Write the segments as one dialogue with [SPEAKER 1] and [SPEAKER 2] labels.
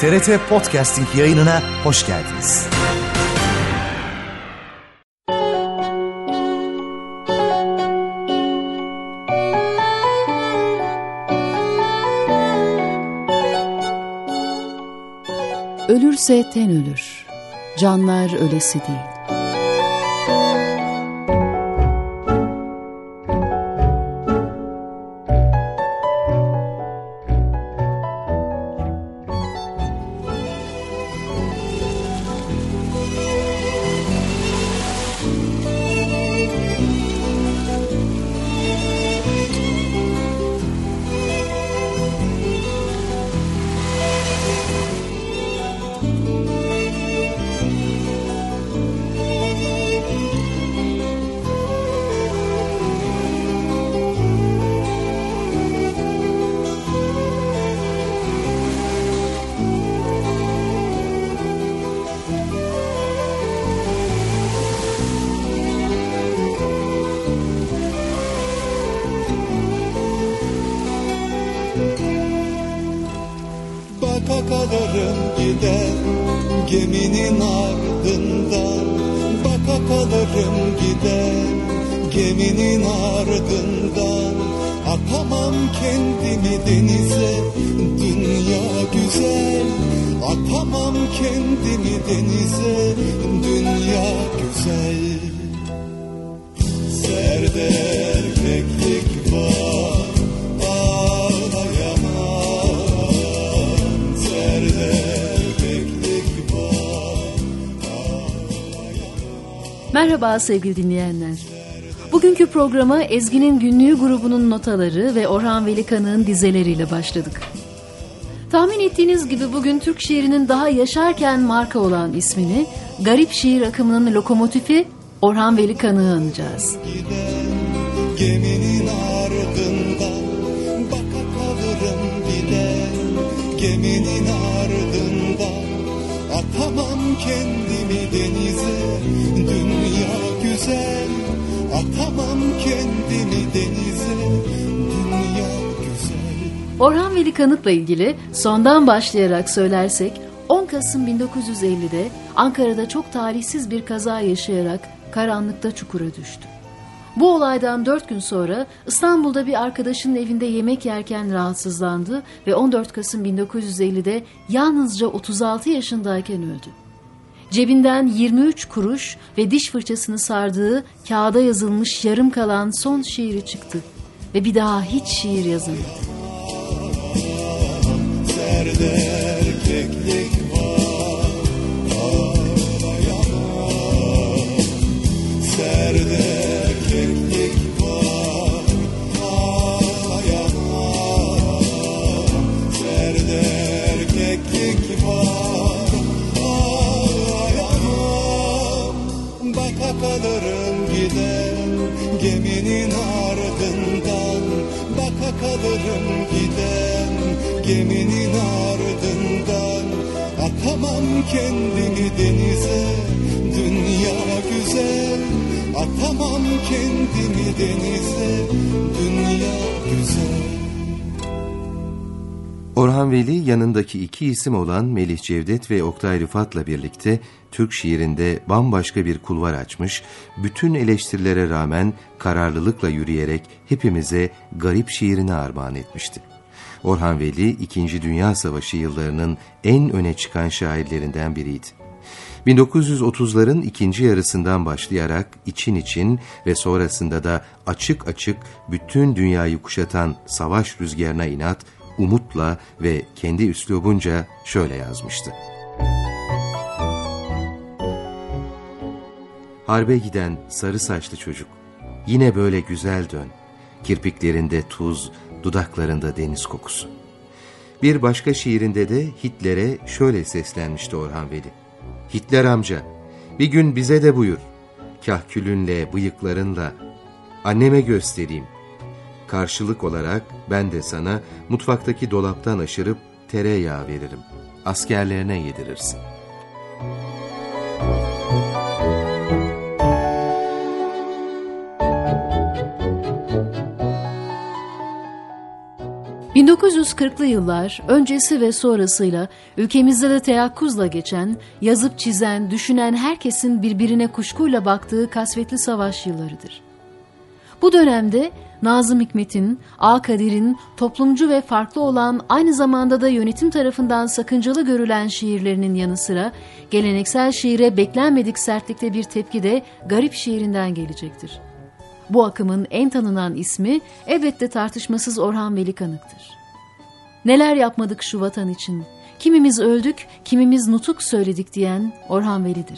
[SPEAKER 1] TRT Podcasting yayınına hoş geldiniz.
[SPEAKER 2] Ölürse ten ölür, canlar ölesi değil.
[SPEAKER 3] Kalırım gider geminin ardından, baka kalırım gider geminin ardından. Atamam kendimi denize, dünya güzel. Atamam kendimi denize, dünya güzel. Serde erkeklik var,
[SPEAKER 2] Merhaba sevgili dinleyenler. Bugünkü programa Ezgi'nin Günlüğü grubunun notaları ve Orhan Veli Kanık'ın dizeleriyle başladık. Tahmin ettiğiniz gibi bugün Türk şiirinin daha yaşarken marka olan ismini, garip şiir akımının lokomotifi Orhan Veli Kanık'ı anacağız.
[SPEAKER 3] Geminin ardından baka kalırım gider, geminin ardından. Atamam kendimi denize, dünya güzel. Atamam kendimi denize, dünya güzel.
[SPEAKER 2] Orhan Veli Kanık'la ilgili sondan başlayarak söylersek 10 Kasım 1950'de Ankara'da çok talihsiz bir kaza yaşayarak karanlıkta çukura düştü. Bu olaydan 4 gün sonra İstanbul'da bir arkadaşının evinde yemek yerken rahatsızlandı ve 14 Kasım 1950'de yalnızca 36 yaşındayken öldü. Cebinden 23 kuruş ve diş fırçasını sardığı kağıda yazılmış yarım kalan son şiiri çıktı ve bir daha hiç şiir yazamadı.
[SPEAKER 3] Serde erkeklik var, ağlayamam. Serde erkeklik var, ağlayamam. Serde erkeklik var, ağlayamam. Baka kalırım gider geminin ardından, baka kalırım gider geminin ardından. Atamam kendimi denize, dünya güzel. Atamam kendimi denize, dünya güzel.
[SPEAKER 4] Orhan Veli yanındaki iki isim olan Melih Cevdet ve Oktay Rıfat'la birlikte Türk şiirinde bambaşka bir kulvar açmış, bütün eleştirilere rağmen kararlılıkla yürüyerek hepimize garip şiirini armağan etmişti. Orhan Veli, 2. Dünya Savaşı yıllarının en öne çıkan şairlerinden biriydi. 1930'ların ikinci yarısından başlayarak için için ve sonrasında da açık açık bütün dünyayı kuşatan savaş rüzgarına inat, umutla ve kendi üslubunca şöyle yazmıştı. Harbe giden sarı saçlı çocuk, yine böyle güzel dön. Kirpiklerinde tuz, dudaklarında deniz kokusu. Bir başka şiirinde de Hitler'e şöyle seslenmişti Orhan Veli. Hitler amca, bir gün bize de buyur. Kah külünle, bıyıklarınla, anneme göstereyim. Karşılık olarak ben de sana mutfaktaki dolaptan aşırıp tereyağı veririm. Askerlerine yedirirsin.
[SPEAKER 2] 1940'lı yıllar öncesi ve sonrasıyla ülkemizde de teyakkuzla geçen, yazıp çizen, düşünen herkesin birbirine kuşkuyla baktığı kasvetli savaş yıllarıdır. Bu dönemde Nazım Hikmet'in, A. Kadir'in toplumcu ve farklı olan, aynı zamanda da yönetim tarafından sakıncalı görülen şiirlerinin yanı sıra geleneksel şiire beklenmedik sertlikte bir tepki de garip şiirinden gelecektir. Bu akımın en tanınan ismi elbette tartışmasız Orhan Veli Kanık'tır. Neler yapmadık şu vatan için, kimimiz öldük, kimimiz nutuk söyledik diyen Orhan Veli'dir.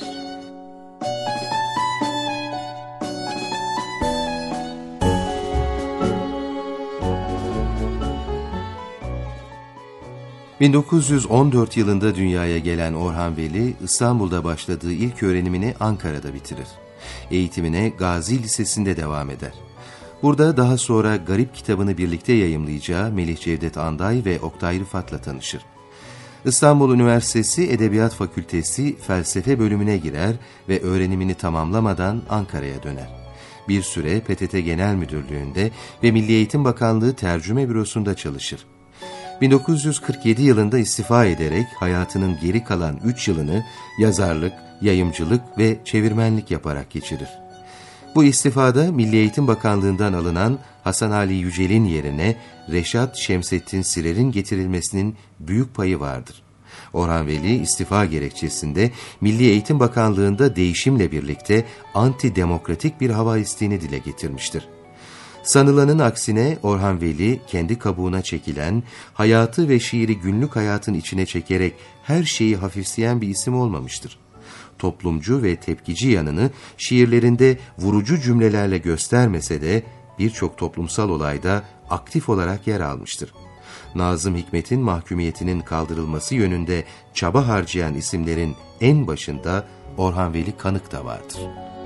[SPEAKER 4] ...1914 yılında dünyaya gelen Orhan Veli, İstanbul'da başladığı ilk öğrenimini Ankara'da bitirir. Eğitimine Gazi Lisesi'nde devam eder. Burada daha sonra Garip kitabını birlikte yayımlayacağı Melih Cevdet Anday ve Oktay Rıfat'la tanışır. İstanbul Üniversitesi Edebiyat Fakültesi Felsefe bölümüne girer ve öğrenimini tamamlamadan Ankara'ya döner. Bir süre PTT Genel Müdürlüğü'nde ve Milli Eğitim Bakanlığı Tercüme Bürosu'nda çalışır. 1947 yılında istifa ederek hayatının geri kalan 3 yılını yazarlık, yayımcılık ve çevirmenlik yaparak geçirir. Bu istifada Milli Eğitim Bakanlığı'ndan alınan Hasan Ali Yücel'in yerine Reşat Şemsettin Sirer'in getirilmesinin büyük payı vardır. Orhan Veli istifa gerekçesinde Milli Eğitim Bakanlığı'nda değişimle birlikte antidemokratik bir hava isteğini dile getirmiştir. Sanılanın aksine Orhan Veli kendi kabuğuna çekilen, hayatı ve şiiri günlük hayatın içine çekerek her şeyi hafifleyen bir isim olmamıştır. Toplumcu ve tepkici yanını şiirlerinde vurucu cümlelerle göstermese de birçok toplumsal olayda aktif olarak yer almıştır. Nazım Hikmet'in mahkumiyetinin kaldırılması yönünde çaba harcayan isimlerin en başında Orhan Veli Kanık da vardır.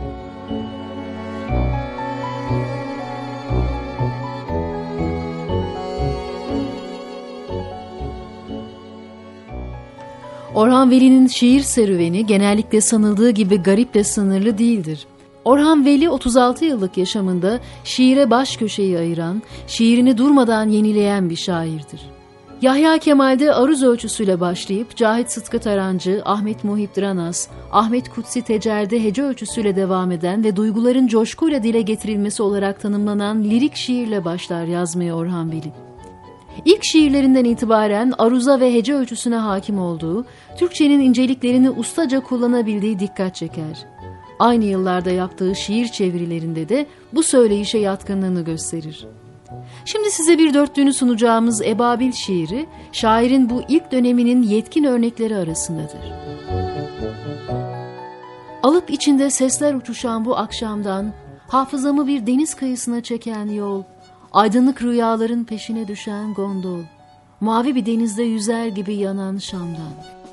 [SPEAKER 2] Orhan Veli'nin şiir serüveni genellikle sanıldığı gibi gariple sınırlı değildir. Orhan Veli 36 yıllık yaşamında şiire baş köşeyi ayıran, şiirini durmadan yenileyen bir şairdir. Yahya Kemal'de aruz ölçüsüyle başlayıp Cahit Sıtkı Tarancı, Ahmet Muhip Dranas, Ahmet Kutsi Tecer'de hece ölçüsüyle devam eden ve duyguların coşkuyla dile getirilmesi olarak tanımlanan lirik şiirle başlar yazmaya Orhan Veli. İlk şiirlerinden itibaren aruza ve hece ölçüsüne hakim olduğu, Türkçenin inceliklerini ustaca kullanabildiği dikkat çeker. Aynı yıllarda yaptığı şiir çevirilerinde de bu söyleyişe yatkınlığını gösterir. Şimdi size bir dörtlüğünü sunacağımız Ebabil şiiri, şairin bu ilk döneminin yetkin örnekleri arasındadır. Alıp içinde sesler uçuşan bu akşamdan, hafızamı bir deniz kıyısına çeken yol, aydınlık rüyaların peşine düşen gondol, mavi bir denizde yüzer gibi yanan Şam'dan.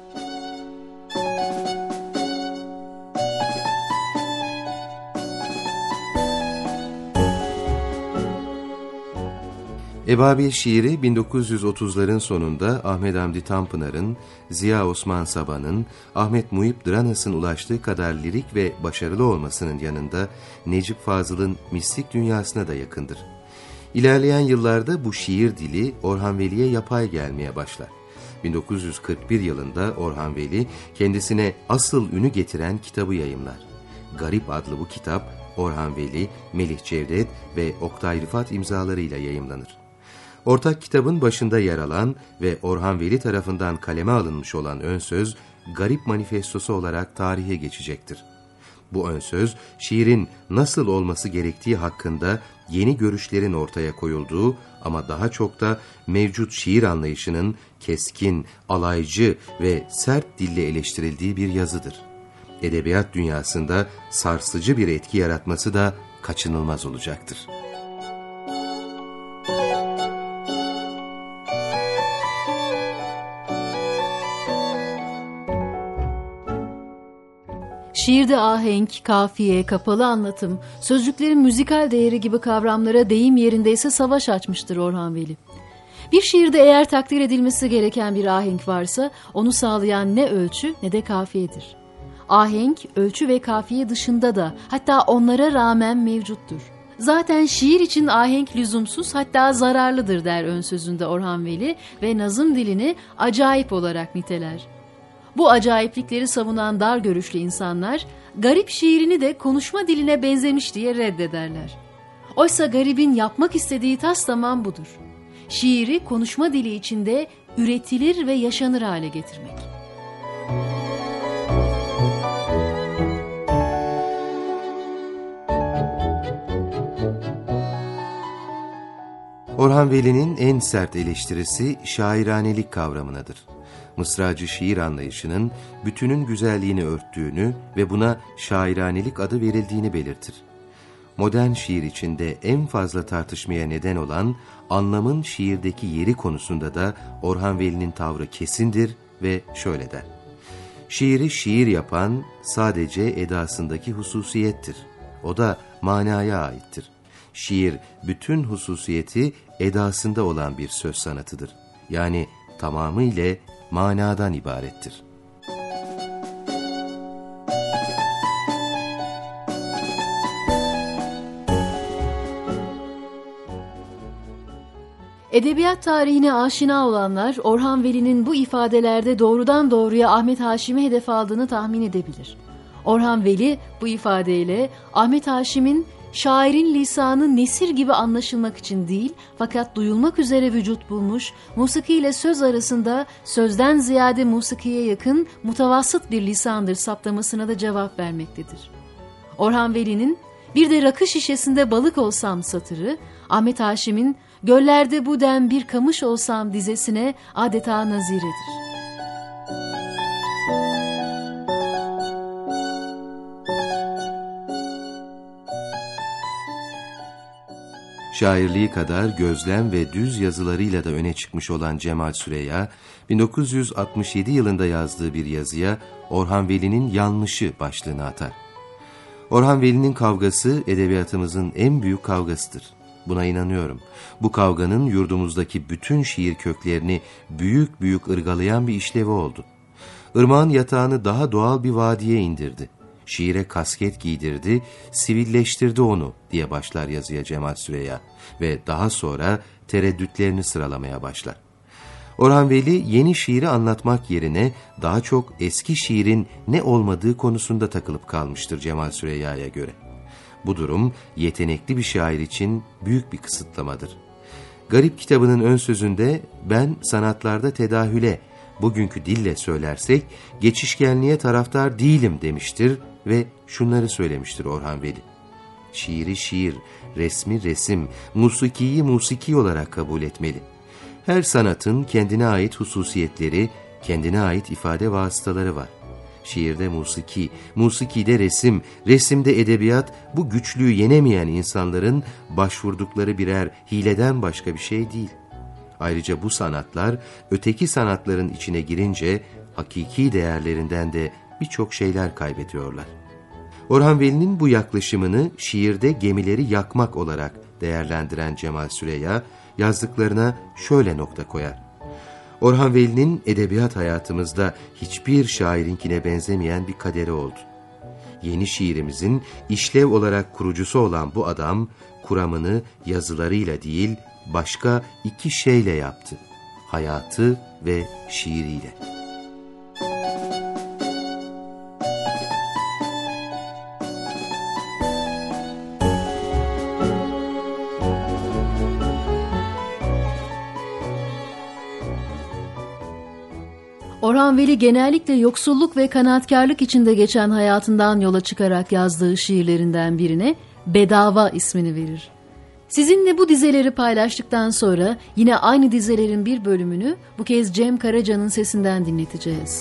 [SPEAKER 4] Ebabil şiiri 1930'ların sonunda Ahmet Hamdi Tanpınar'ın, Ziya Osman Saban'ın, Ahmet Muhip Dranas'ın ulaştığı kadar lirik ve başarılı olmasının yanında Necip Fazıl'ın mistik dünyasına da yakındır. İlerleyen yıllarda bu şiir dili Orhan Veli'ye yapay gelmeye başlar. 1941 yılında Orhan Veli kendisine asıl ünü getiren kitabı yayımlar. Garip adlı bu kitap Orhan Veli, Melih Cevdet ve Oktay Rıfat imzalarıyla yayımlanır. Ortak kitabın başında yer alan ve Orhan Veli tarafından kaleme alınmış olan ön söz, Garip Manifestosu olarak tarihe geçecektir. Bu ön söz, şiirin nasıl olması gerektiği hakkında yeni görüşlerin ortaya koyulduğu ama daha çok da mevcut şiir anlayışının keskin, alaycı ve sert dille eleştirildiği bir yazıdır. Edebiyat dünyasında sarsıcı bir etki yaratması da kaçınılmaz olacaktır.
[SPEAKER 2] Şiirde ahenk, kafiye, kapalı anlatım, sözcüklerin müzikal değeri gibi kavramlara deyim yerindeyse savaş açmıştır Orhan Veli. Bir şiirde eğer takdir edilmesi gereken bir ahenk varsa onu sağlayan ne ölçü ne de kafiyedir. Ahenk, ölçü ve kafiye dışında da hatta onlara rağmen mevcuttur. Zaten şiir için ahenk lüzumsuz, hatta zararlıdır der ön sözünde Orhan Veli ve nazım dilini acayip olarak niteler. Bu acayiplikleri savunan dar görüşlü insanlar, garip şiirini de konuşma diline benzemiş diye reddederler. Oysa garibin yapmak istediği taslaman budur. Şiiri konuşma dili içinde üretilir ve yaşanır hale getirmek.
[SPEAKER 4] Orhan Veli'nin en sert eleştirisi şairanelik kavramınadır. Mısracı şiir anlayışının bütünün güzelliğini örttüğünü ve buna şairanelik adı verildiğini belirtir. Modern şiir içinde en fazla tartışmaya neden olan anlamın şiirdeki yeri konusunda da Orhan Veli'nin tavrı kesindir ve şöyle der: şiiri şiir yapan sadece edasındaki hususiyettir. O da manaya aittir. Şiir bütün hususiyeti edasında olan bir söz sanatıdır. Yani tamamıyla manadan ibarettir.
[SPEAKER 2] Edebiyat tarihine aşina olanlar Orhan Veli'nin bu ifadelerde doğrudan doğruya Ahmet Haşim'i hedef aldığını tahmin edebilir. Orhan Veli bu ifadeyle Ahmet Haşim'in şairin lisanı nesir gibi anlaşılmak için değil, fakat duyulmak üzere vücut bulmuş, musiki ile söz arasında sözden ziyade musikiye yakın mutavassıt bir lisandır saptamasına da cevap vermektedir. Orhan Veli'nin bir de rakı şişesinde balık olsam satırı, Ahmet Haşim'in göllerde bu dem bir kamış olsam dizesine adeta naziredir.
[SPEAKER 4] Şairliği kadar gözlem ve düz yazılarıyla da öne çıkmış olan Cemal Süreya, 1967 yılında yazdığı bir yazıya Orhan Veli'nin yanlışı başlığını atar. Orhan Veli'nin kavgası edebiyatımızın en büyük kavgasıdır. Buna inanıyorum. Bu kavganın yurdumuzdaki bütün şiir köklerini büyük büyük ırgalayan bir işlevi oldu. Irmağın yatağını daha doğal bir vadiye indirdi. Şiire kasket giydirdi, sivilleştirdi onu diye başlar yazıya Cemal Süreya ve daha sonra tereddütlerini sıralamaya başlar. Orhan Veli yeni şiiri anlatmak yerine daha çok eski şiirin ne olmadığı konusunda takılıp kalmıştır Cemal Süreya'ya göre. Bu durum yetenekli bir şair için büyük bir kısıtlamadır. Garip kitabının ön sözünde ben sanatlarda tedahüle, bugünkü dille söylersek geçişkenliğe taraftar değilim demiştir ve şunları söylemiştir Orhan Veli: şiiri şiir, resmi resim, musikiyi musiki olarak kabul etmeli. Her sanatın kendine ait hususiyetleri, kendine ait ifade vasıtaları var. Şiirde musiki, musikide resim, resimde edebiyat, bu güçlüğü yenemeyen insanların başvurdukları birer hileden başka bir şey değil. Ayrıca bu sanatlar öteki sanatların içine girince hakiki değerlerinden de birçok şeyler kaybediyorlar. Orhan Veli'nin bu yaklaşımını şiirde gemileri yakmak olarak değerlendiren Cemal Süreya yazdıklarına şöyle nokta koyar: Orhan Veli'nin edebiyat hayatımızda hiçbir şairinkine benzemeyen bir kaderi oldu. Yeni şiirimizin işlev olarak kurucusu olan bu adam, kuramını yazılarıyla değil, başka iki şeyle yaptı: hayatı ve şiiriyle.
[SPEAKER 2] Orhan Veli genellikle yoksulluk ve kanaatkarlık içinde geçen hayatından yola çıkarak yazdığı şiirlerinden birine Bedava ismini verir. Sizinle bu dizeleri paylaştıktan sonra yine aynı dizelerin bir bölümünü bu kez Cem Karaca'nın sesinden dinleteceğiz.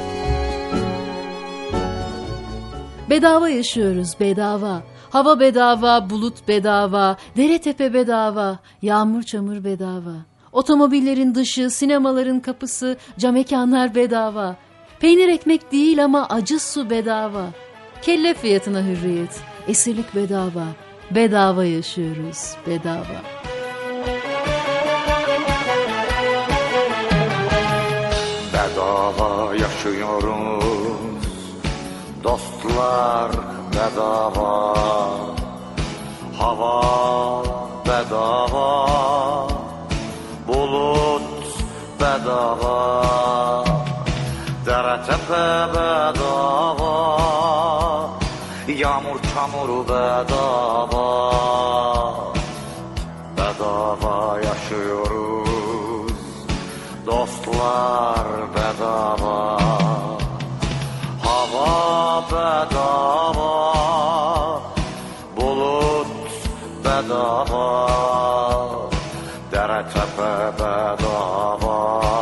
[SPEAKER 2] Bedava yaşıyoruz, bedava. Hava bedava, bulut bedava, dere tepe bedava, yağmur çamur bedava. Otomobillerin dışı, sinemaların kapısı, cam mekanlar bedava. Peynir ekmek değil ama acı su bedava. Kelle fiyatına hürriyet, esirlik bedava. Bedava yaşıyoruz, bedava.
[SPEAKER 5] Bedava yaşıyoruz, dostlar bedava. Hava bedava, bulut bedava, dere tepe bedava, yağmur çamur bedava. Bedava yaşıyoruz, dostlar bedava. Hava bedava, bulut bedava, dere tepe bedava,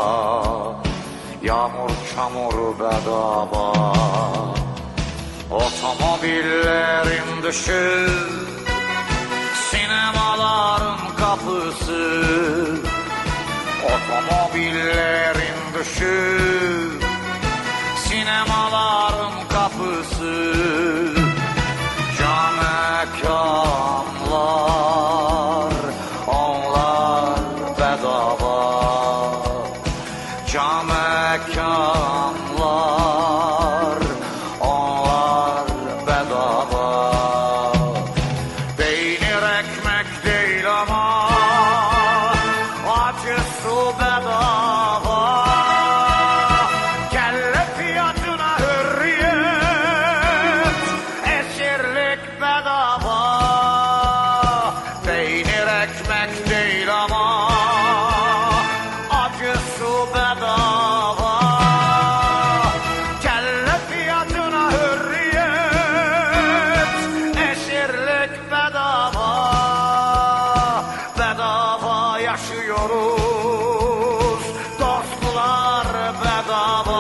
[SPEAKER 5] yağmur çamur bedava. Otomobillerin dışı, sinemaların kapısı. Otomobillerin dışı, sinemaların kapısı. Cam mekanlar, onlar bedava. Cam mekanlar, onlar bedava. Peynir ekmek değil ama acı su bedava. Kelle fiyatına hürriyet, esirlik bedava. Peynir ekmek değil ama acı su bedava. Kelle fiyatına hürriyet, esirlik bedava. Bedava yaşıyoruz, dostlar bedava.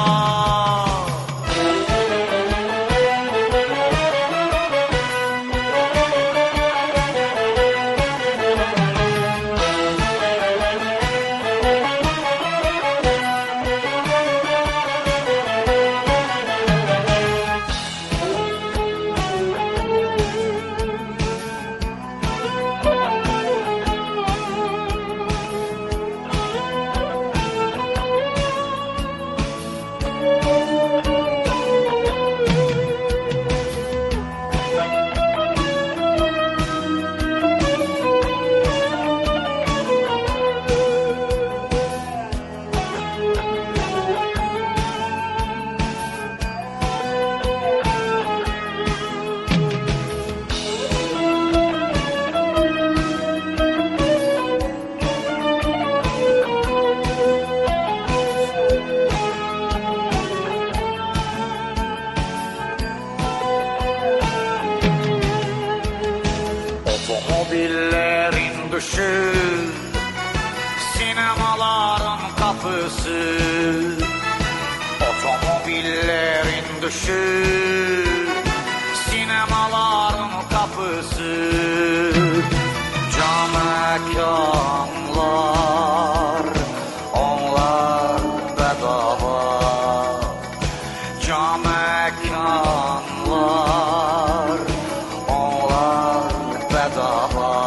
[SPEAKER 5] Otomobillerin dışı, sinemaların kapısı. Otomobillerin dışı, sinemaların kapısı. Cam mekanlar, onlar bedava. Cam mekanlar, onlar bedava.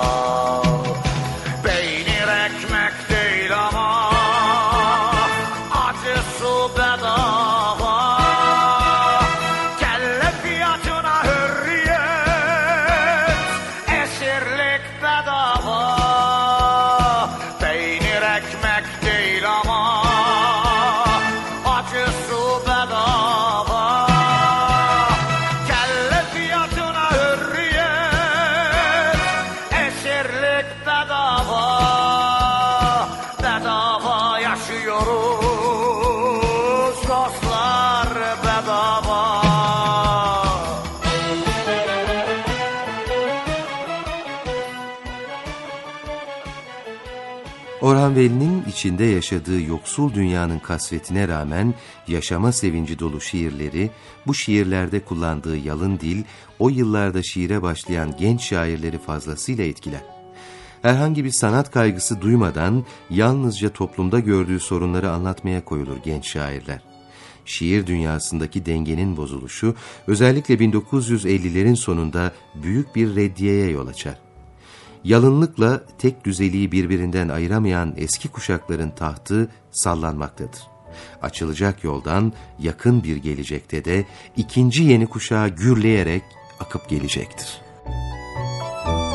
[SPEAKER 5] Peynir ekmek değil ama acı su bedava. Kelle fiyatına hürriyet, esirlik bedava. Peynir ekmek değil ama acı su bedava. Kelle fiyatına hürriyet, esirlik bedava. Bedava yaşıyoruz, dostlar bedava.
[SPEAKER 4] Orhan Veli'nin içinde yaşadığı yoksul dünyanın kasvetine rağmen yaşama sevinci dolu şiirleri, bu şiirlerde kullandığı yalın dil, o yıllarda şiire başlayan genç şairleri fazlasıyla etkiler. Herhangi bir sanat kaygısı duymadan yalnızca toplumda gördüğü sorunları anlatmaya koyulur genç şairler. Şiir dünyasındaki dengenin bozuluşu özellikle 1950'lerin sonunda büyük bir reddiyeye yol açar. Yalınlıkla tek düzeliği birbirinden ayıramayan eski kuşakların tahtı sallanmaktadır. Açılacak yoldan yakın bir gelecekte de ikinci yeni kuşağı gürleyerek akıp gelecektir.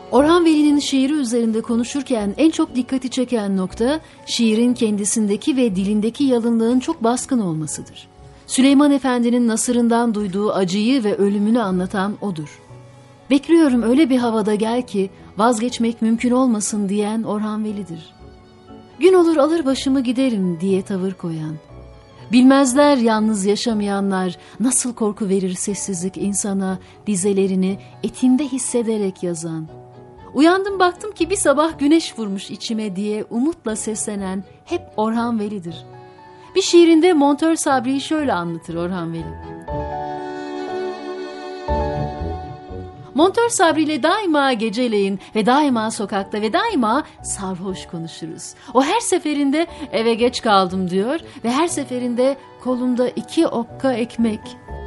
[SPEAKER 2] Orhan Veli'nin şiiri üzerinde konuşurken en çok dikkati çeken nokta şiirin kendisindeki ve dilindeki yalınlığın çok baskın olmasıdır. Süleyman Efendi'nin nasırından duyduğu acıyı ve ölümünü anlatan odur. Bekliyorum öyle bir havada gel ki vazgeçmek mümkün olmasın diyen Orhan Veli'dir. Gün olur alır başımı giderim diye tavır koyan. Bilmezler yalnız yaşamayanlar nasıl korku verir sessizlik insana, dizelerini etinde hissederek yazan. Uyandım baktım ki bir sabah güneş vurmuş içime diye umutla seslenen hep Orhan Veli'dir. Bir şiirinde Montör Sabri'yi şöyle anlatır Orhan Veli. Montör Sabri ile daima geceleyin ve daima sokakta ve daima sarhoş konuşuruz. O her seferinde eve geç kaldım diyor ve her seferinde kolumda 2 okka ekmek.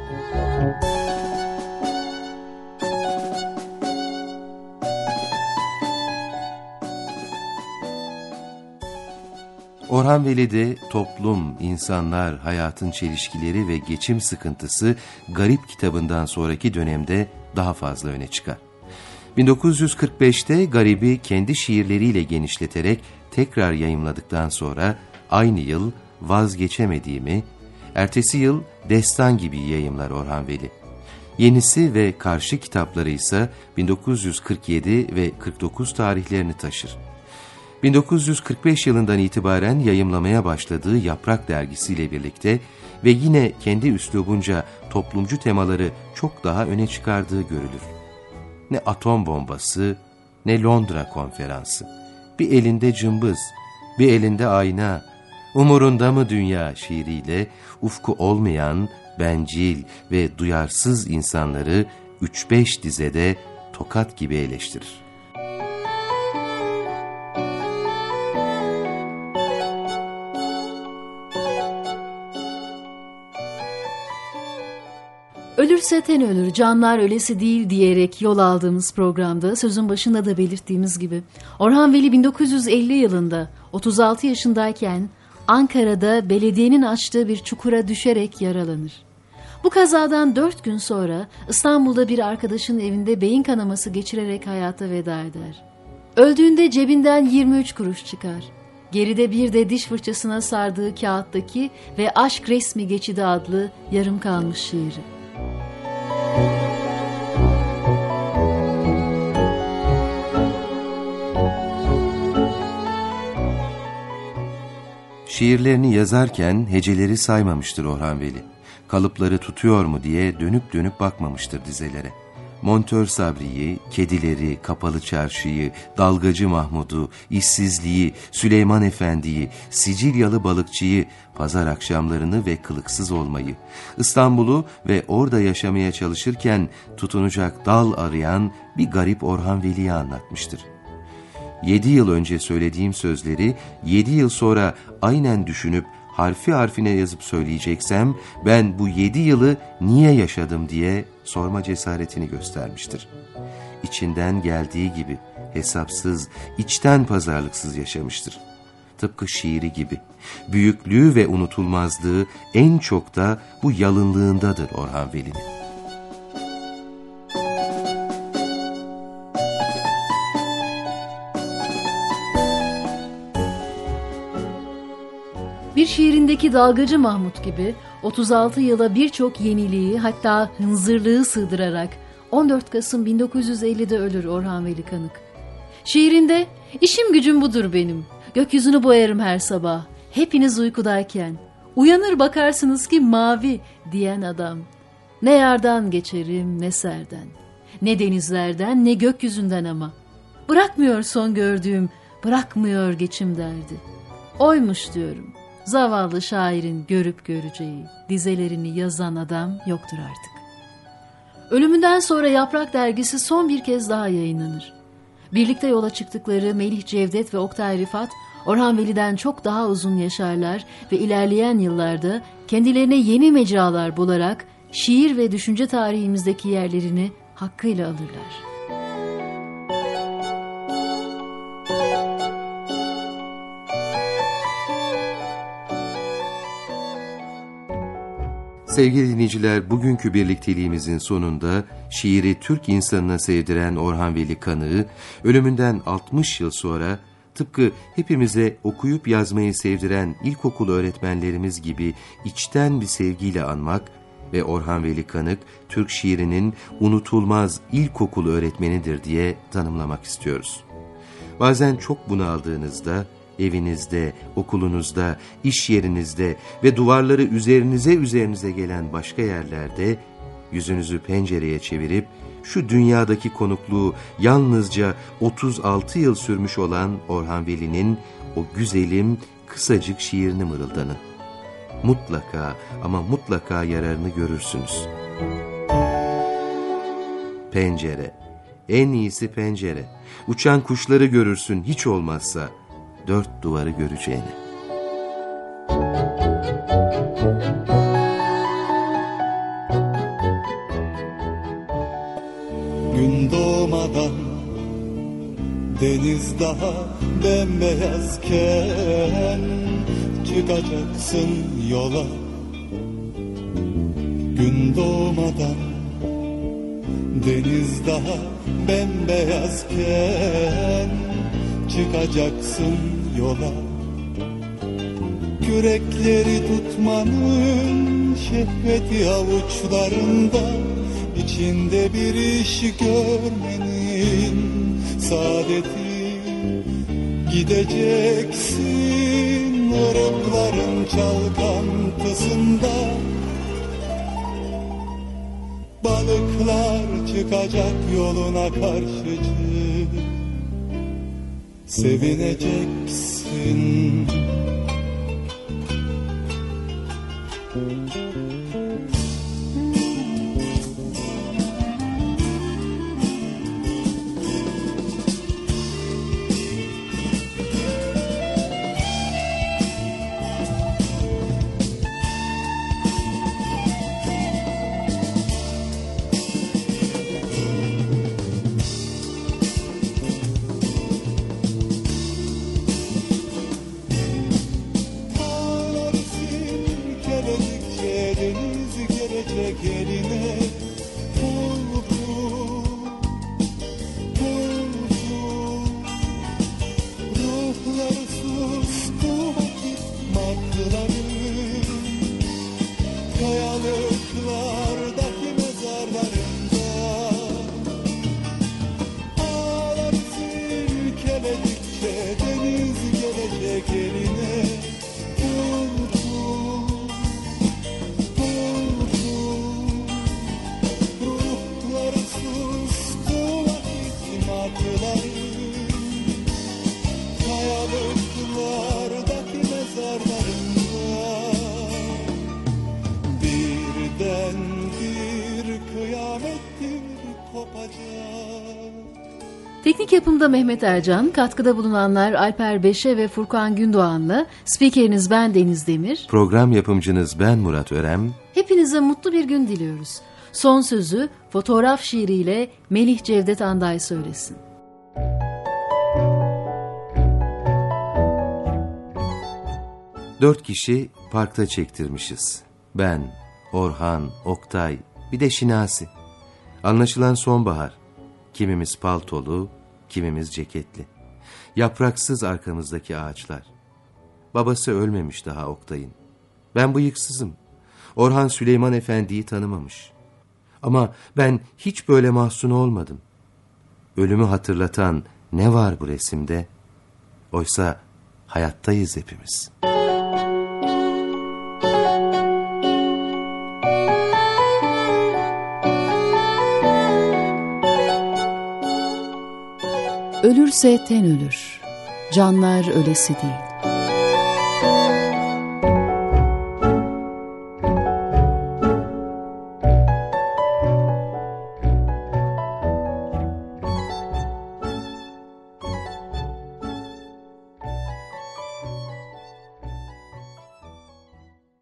[SPEAKER 4] Orhan Veli'de toplum, insanlar, hayatın çelişkileri ve geçim sıkıntısı Garip kitabından sonraki dönemde daha fazla öne çıkar. 1945'te Garip'i kendi şiirleriyle genişleterek tekrar yayımladıktan sonra aynı yıl Vazgeçemediğimi, ertesi yıl Destan gibi yayımlar Orhan Veli. Yenisi ve Karşı kitapları ise 1947 ve 49 tarihlerini taşır. 1945 yılından itibaren yayımlamaya başladığı Yaprak dergisiyle birlikte ve yine kendi üslubunca toplumcu temaları çok daha öne çıkardığı görülür. Ne atom bombası, ne Londra konferansı. Bir elinde cımbız, bir elinde ayna, umurunda mı dünya şiiriyle ufku olmayan, bencil ve duyarsız insanları 3-5 dizede tokat gibi eleştirir.
[SPEAKER 2] Ölürse ten ölür, canlar ölesi değil diyerek yol aldığımız programda sözün başında da belirttiğimiz gibi Orhan Veli 1950 yılında 36 yaşındayken Ankara'da belediyenin açtığı bir çukura düşerek yaralanır. Bu kazadan 4 gün sonra İstanbul'da bir arkadaşının evinde beyin kanaması geçirerek hayata veda eder. Öldüğünde cebinden 23 kuruş çıkar. Geride bir de diş fırçasına sardığı kağıttaki ve Aşk Resmi Geçidi adlı yarım kalmış şiiri.
[SPEAKER 4] Şiirlerini yazarken heceleri saymamıştır Orhan Veli. Kalıpları tutuyor mu diye dönüp dönüp bakmamıştır dizelere. Montör Sabri'yi, Kedileri, Kapalı Çarşı'yı, Dalgacı Mahmud'u, İşsizliği, Süleyman Efendi'yi, Sicilyalı Balıkçı'yı, Pazar akşamlarını ve Kılıksız olmayı, İstanbul'u ve orada yaşamaya çalışırken tutunacak dal arayan bir garip Orhan Veli'yi anlatmıştır. 7 yıl önce söylediğim sözleri 7 yıl sonra aynen düşünüp harfi harfine yazıp söyleyeceksem ben bu 7 yılı niye yaşadım diye sorma cesaretini göstermiştir. İçinden geldiği gibi hesapsız, içten pazarlıksız yaşamıştır. Tıpkı şiiri gibi. Büyüklüğü ve unutulmazlığı en çok da bu yalınlığındadır Orhan Veli'nin.
[SPEAKER 2] Bir şiirindeki Dalgacı Mahmud gibi 36 yıla birçok yeniliği hatta hınzırlığı sığdırarak 14 Kasım 1950'de ölür Orhan Veli Kanık. Şiirinde "İşim gücüm budur benim, gökyüzünü boyarım her sabah, hepiniz uykudayken, uyanır bakarsınız ki mavi" diyen adam. Ne yardan geçerim ne serden, ne denizlerden ne gökyüzünden ama. Bırakmıyor son gördüğüm, bırakmıyor geçim derdi. Oymuş diyorum. Zavallı şairin görüp göreceği, dizelerini yazan adam yoktur artık. Ölümünden sonra Yaprak dergisi son bir kez daha yayınlanır. Birlikte yola çıktıkları Melih Cevdet ve Oktay Rifat, Orhan Veli'den çok daha uzun yaşarlar ve ilerleyen yıllarda kendilerine yeni mecralar bularak şiir ve düşünce tarihimizdeki yerlerini hakkıyla alırlar.
[SPEAKER 4] Sevgili dinleyiciler, bugünkü birlikteliğimizin sonunda şiiri Türk insanına sevdiren Orhan Veli Kanık'ı ölümünden 60 yıl sonra tıpkı hepimize okuyup yazmayı sevdiren ilkokul öğretmenlerimiz gibi içten bir sevgiyle anmak ve Orhan Veli Kanık, Türk şiirinin unutulmaz ilkokul öğretmenidir diye tanımlamak istiyoruz. Bazen çok bunaldığınızda, evinizde, okulunuzda, iş yerinizde ve duvarları üzerinize gelen başka yerlerde yüzünüzü pencereye çevirip şu dünyadaki konukluğu yalnızca 36 yıl sürmüş olan Orhan Veli'nin o güzelim, kısacık şiirini mırıldanın. Mutlaka ama mutlaka yararını görürsünüz. Pencere, en iyisi pencere. Uçan kuşları görürsün hiç olmazsa, dört duvarı göreceğine.
[SPEAKER 3] Gün doğmadan deniz daha bembeyazken çıkacaksın yola. Gün doğmadan deniz daha bembeyazken çıkacaksın yola. Kürekleri tutmanın şehveti avuçlarında, İçinde bir iş görmenin saadeti. Gideceksin ırıkların çalkantısında, balıklar çıkacak yoluna karşıcı, sevineceksin. Eline pul pul, pul pul, ruhlar sustu vakit martıları, kayalıklardaki mezarlarında ağlar silkeledikçe deniz gelecek eline. Pul pul, kayalıklardaki mezarlarında birden bir kıyamettir kopacak.
[SPEAKER 2] Teknik yapımda Mehmet Ercan, katkıda bulunanlar Alper Beşe ve Furkan Gündoğan'la, spikeriniz ben Deniz Demir.
[SPEAKER 4] Program yapımcınız ben Murat Örem.
[SPEAKER 2] Hepinize mutlu bir gün diliyoruz. Son sözü fotoğraf şiiriyle Melih Cevdet Anday söylesin.
[SPEAKER 4] Dört kişi parkta çektirmişiz. Ben, Orhan, Oktay, bir de Şinasi. Anlaşılan sonbahar. Kimimiz paltolu, kimimiz ceketli. Yapraksız arkamızdaki ağaçlar. Babası ölmemiş daha Oktay'ın. Ben bıyıksızım. Orhan Süleyman Efendi'yi tanımamış. Ama ben hiç böyle mahzun olmadım. Ölümü hatırlatan ne var bu resimde? Oysa hayattayız hepimiz.
[SPEAKER 2] Ölürse ten ölür, canlar ölesi değil.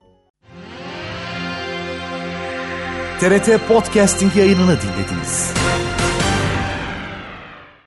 [SPEAKER 1] TRT Podcasting yayınını dinlediniz.